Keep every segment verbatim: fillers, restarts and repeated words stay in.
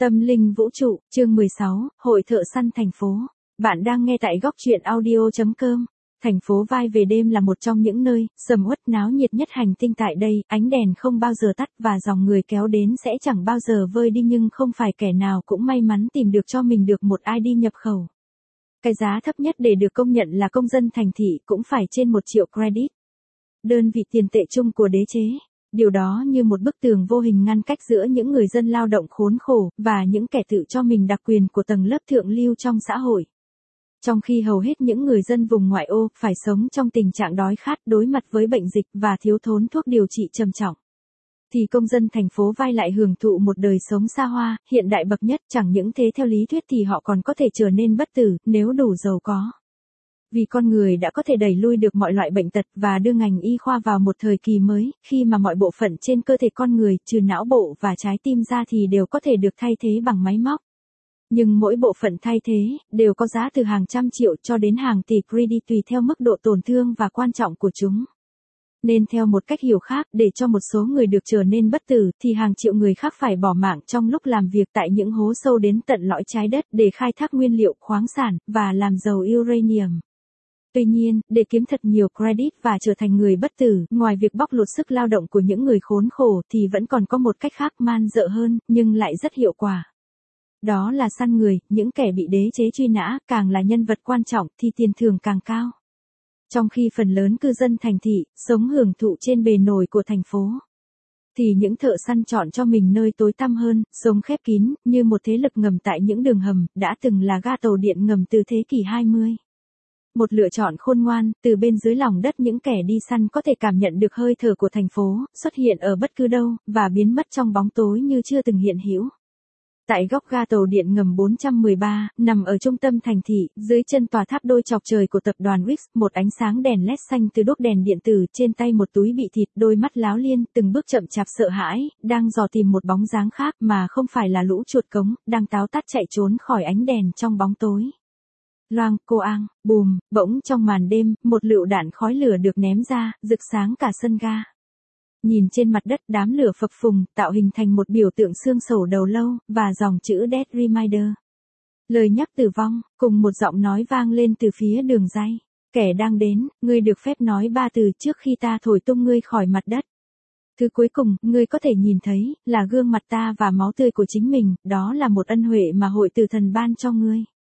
Tâm linh vũ trụ, chương mười sáu, Hội thợ săn thành phố. Bạn đang nghe tại góc truyện audio chấm com. Thành phố Vai về đêm là một trong những nơi sầm uất náo nhiệt nhất hành tinh tại đây, ánh đèn không bao giờ tắt và dòng người kéo đến sẽ chẳng bao giờ vơi đi, nhưng không phải kẻ nào cũng may mắn tìm được cho mình được một i đê nhập khẩu. Cái giá thấp nhất để được công nhận là công dân thành thị cũng phải trên một triệu credit. Đơn vị tiền tệ chung của đế chế. Điều đó như một bức tường vô hình ngăn cách giữa những người dân lao động khốn khổ và những kẻ tự cho mình đặc quyền của tầng lớp thượng lưu trong xã hội. Trong khi hầu hết những người dân vùng ngoại ô phải sống trong tình trạng đói khát, đối mặt với bệnh dịch và thiếu thốn thuốc điều trị trầm trọng, thì công dân thành phố Vai lại hưởng thụ một đời sống xa hoa, hiện đại bậc nhất. Chẳng những thế, theo lý thuyết thì họ còn có thể trở nên bất tử nếu đủ giàu có. Vì con người đã có thể đẩy lui được mọi loại bệnh tật và đưa ngành y khoa vào một thời kỳ mới, khi mà mọi bộ phận trên cơ thể con người, trừ não bộ và trái tim ra thì đều có thể được thay thế bằng máy móc. Nhưng mỗi bộ phận thay thế đều có giá từ hàng trăm triệu cho đến hàng tỷ credit tùy theo mức độ tổn thương và quan trọng của chúng. Nên theo một cách hiểu khác, để cho một số người được trở nên bất tử thì hàng triệu người khác phải bỏ mạng trong lúc làm việc tại những hố sâu đến tận lõi trái đất để khai thác nguyên liệu khoáng sản và làm giàu uranium. Tuy nhiên, để kiếm thật nhiều credit và trở thành người bất tử, ngoài việc bóc lột sức lao động của những người khốn khổ thì vẫn còn có một cách khác man dợ hơn, nhưng lại rất hiệu quả. Đó là săn người. Những kẻ bị đế chế truy nã càng là nhân vật quan trọng thì tiền thưởng càng cao. Trong khi phần lớn cư dân thành thị sống hưởng thụ trên bề nổi của thành phố, thì những thợ săn chọn cho mình nơi tối tăm hơn, sống khép kín, như một thế lực ngầm tại những đường hầm, đã từng là ga tàu điện ngầm từ thế kỷ hai mươi. Một lựa chọn khôn ngoan. Từ bên dưới lòng đất, những kẻ đi săn có thể cảm nhận được hơi thở của thành phố, xuất hiện ở bất cứ đâu, và biến mất trong bóng tối như chưa từng hiện hữu. Tại góc ga tàu điện ngầm bốn trăm mười ba, nằm ở trung tâm thành thị, dưới chân tòa tháp đôi chọc trời của tập đoàn Wix, một ánh sáng đèn led xanh từ đốt đèn điện tử, trên tay một túi bị thịt, đôi mắt láo liên, từng bước chậm chạp sợ hãi, đang dò tìm một bóng dáng khác mà không phải là lũ chuột cống, đang táo tắt chạy trốn khỏi ánh đèn trong bóng tối. Loang, cô ang, bùm, bỗng trong màn đêm, một lựu đạn khói lửa được ném ra, rực sáng cả sân ga. Nhìn trên mặt đất, đám lửa phập phùng, tạo hình thành một biểu tượng xương sầu đầu lâu, và dòng chữ Death Reminder. Lời nhắc tử vong, cùng một giọng nói vang lên từ phía đường ray. Kẻ đang đến, ngươi được phép nói ba từ trước khi ta thổi tung ngươi khỏi mặt đất. Thứ cuối cùng, ngươi có thể nhìn thấy, là gương mặt ta và máu tươi của chính mình, đó là một ân huệ mà hội tử thần ban cho ngươi.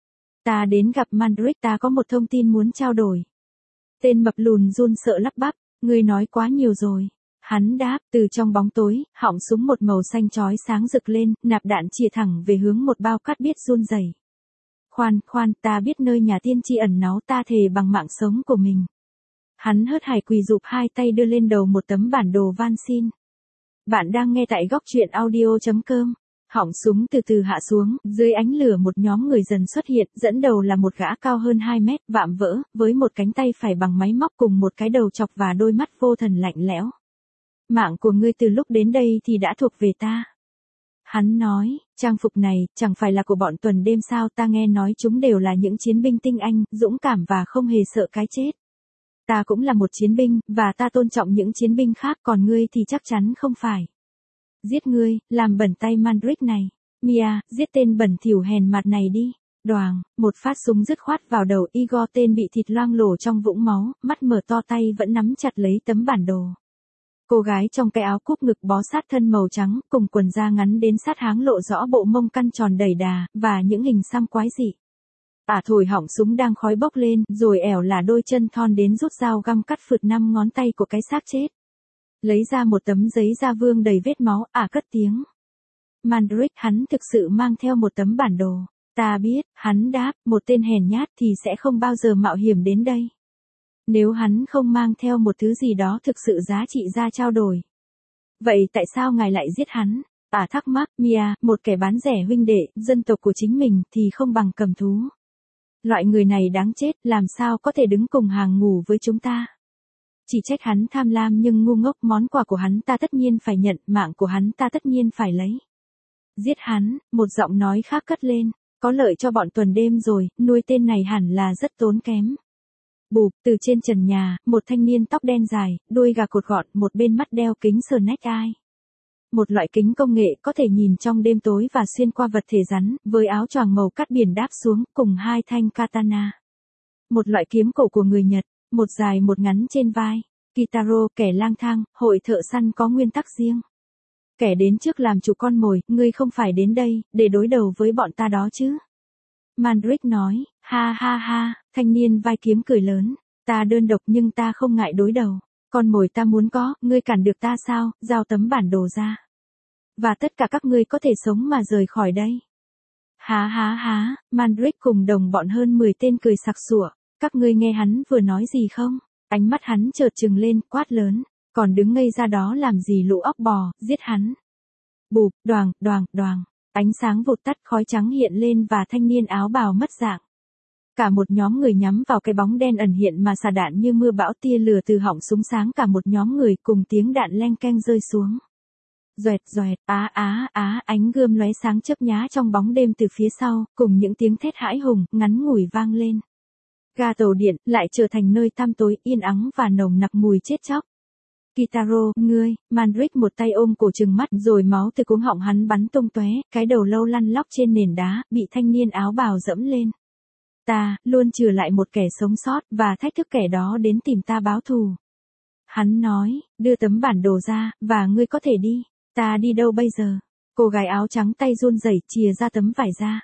Ta đến gặp Mandrake, ta có một thông tin muốn trao đổi. Tên mập lùn run sợ lắp bắp, ngươi nói quá nhiều rồi. Hắn đáp. Từ trong bóng tối, họng súng một màu xanh chói sáng rực lên, nạp đạn chĩa thẳng về hướng một bao cát biết run rẩy. Khoan, khoan, ta biết nơi nhà tiên tri ẩn náu, ta thề bằng mạng sống của mình. Hắn hớt hải quỳ rụp hai tay đưa lên đầu một tấm bản đồ van xin. Bạn đang nghe tại góc truyện audio chấm com. Họng súng từ từ hạ xuống, dưới ánh lửa một nhóm người dần xuất hiện, dẫn đầu là một gã cao hơn hai mét, vạm vỡ, với một cánh tay phải bằng máy móc cùng một cái đầu chọc và đôi mắt vô thần lạnh lẽo. Mạng của ngươi từ lúc đến đây thì đã thuộc về ta. Hắn nói, trang phục này, chẳng phải là của bọn tuần đêm sao? Ta nghe nói chúng đều là những chiến binh tinh anh, dũng cảm và không hề sợ cái chết. Ta cũng là một chiến binh, và ta tôn trọng những chiến binh khác, còn ngươi thì chắc chắn không phải. Giết ngươi, làm bẩn tay Mandrake này. Mia, giết tên bẩn thỉu hèn mặt này đi. Đoàng, một phát súng dứt khoát vào đầu Igor, tên bị thịt loang lổ trong vũng máu, mắt mở to, tay vẫn nắm chặt lấy tấm bản đồ. Cô gái trong cái áo cúp ngực bó sát thân màu trắng, cùng quần da ngắn đến sát háng lộ rõ bộ mông căn tròn đầy đà, và những hình xăm quái dị. Ả thổi họng súng đang khói bốc lên, rồi ẻo là đôi chân thon đến rút dao găm cắt phượt năm ngón tay của cái xác chết. Lấy ra một tấm giấy da vương đầy vết máu, Ả cất tiếng. Mandrake, hắn thực sự mang theo một tấm bản đồ. Ta biết, hắn đáp, một tên hèn nhát thì sẽ không bao giờ mạo hiểm đến đây. Nếu hắn không mang theo một thứ gì đó thực sự giá trị ra trao đổi. Vậy tại sao ngài lại giết hắn? Ả thắc mắc. Mia, một kẻ bán rẻ huynh đệ, dân tộc của chính mình thì không bằng cầm thú. Loại người này đáng chết, làm sao có thể đứng cùng hàng ngủ với chúng ta? Chỉ trách hắn tham lam nhưng ngu ngốc, món quà của hắn ta tất nhiên phải nhận, mạng của hắn ta tất nhiên phải lấy. Giết hắn, một giọng nói khác cất lên, có lợi cho bọn tuần đêm rồi, nuôi tên này hẳn là rất tốn kém. Bụp, từ trên trần nhà, một thanh niên tóc đen dài, đuôi gà cột gọn, một bên mắt đeo kính snake eye. Một loại kính công nghệ có thể nhìn trong đêm tối và xuyên qua vật thể rắn, với áo choàng màu cắt biển đáp xuống, cùng hai thanh katana. Một loại kiếm cổ của người Nhật, một dài một ngắn trên vai. Kitaro, kẻ lang thang, hội thợ săn có nguyên tắc riêng. Kẻ đến trước làm chủ con mồi, ngươi không phải đến đây, để đối đầu với bọn ta đó chứ. Mandrake nói, ha ha ha, thanh niên vai kiếm cười lớn. Ta đơn độc nhưng ta không ngại đối đầu. Con mồi ta muốn có, ngươi cản được ta sao, giao tấm bản đồ ra. Và tất cả các ngươi có thể sống mà rời khỏi đây. Há há há, Mandrake cùng đồng bọn hơn mười tên cười sặc sủa. Các ngươi nghe hắn vừa nói gì không? Ánh mắt hắn chợt trừng lên, quát lớn. Còn đứng ngây ra đó làm gì lũ óc bò, giết hắn. Bụp, đoàng, đoàng, đoàng. Ánh sáng vụt tắt, khói trắng hiện lên và thanh niên áo bào mất dạng. Cả một nhóm người nhắm vào cái bóng đen ẩn hiện mà xả đạn như mưa bão, tia lửa từ họng súng sáng cả một nhóm người cùng tiếng đạn leng keng rơi xuống. Doẹt doẹt, á á á, ánh gươm lóe sáng chớp nhá trong bóng đêm từ phía sau, cùng những tiếng thét hãi hùng, ngắn ngủi vang lên. Ga tàu điện lại trở thành nơi tăm tối, yên ắng và nồng nặc mùi chết chóc. Kitaro, ngươi, Mandrake một tay ôm cổ trừng mắt rồi máu từ cuống họng hắn bắn tung tóe, cái đầu lâu lăn lóc trên nền đá, bị thanh niên áo bào dẫm lên. Ta, luôn trừ lại một kẻ sống sót, và thách thức kẻ đó đến tìm ta báo thù. Hắn nói, đưa tấm bản đồ ra, và ngươi có thể đi. Ta đi đâu bây giờ? Cô gái áo trắng tay run rẩy chìa ra tấm vải ra.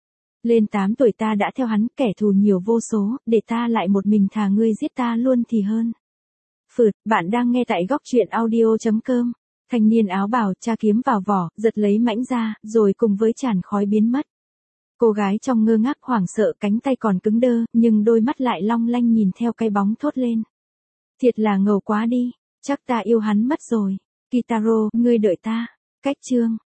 Lên tám tuổi ta đã theo hắn, kẻ thù nhiều vô số, để ta lại một mình thà ngươi giết ta luôn thì hơn. Phượt, bạn đang nghe tại góc truyện audio chấm com. Thanh niên áo bào tra kiếm vào vỏ, giật lấy mãnh ra, rồi cùng với tràn khói biến mất. Cô gái trong ngơ ngác hoảng sợ, cánh tay còn cứng đơ, nhưng đôi mắt lại long lanh nhìn theo cái bóng thốt lên. Thiệt là ngầu quá đi, chắc ta yêu hắn mất rồi. Kitaro, ngươi đợi ta. Cách chương.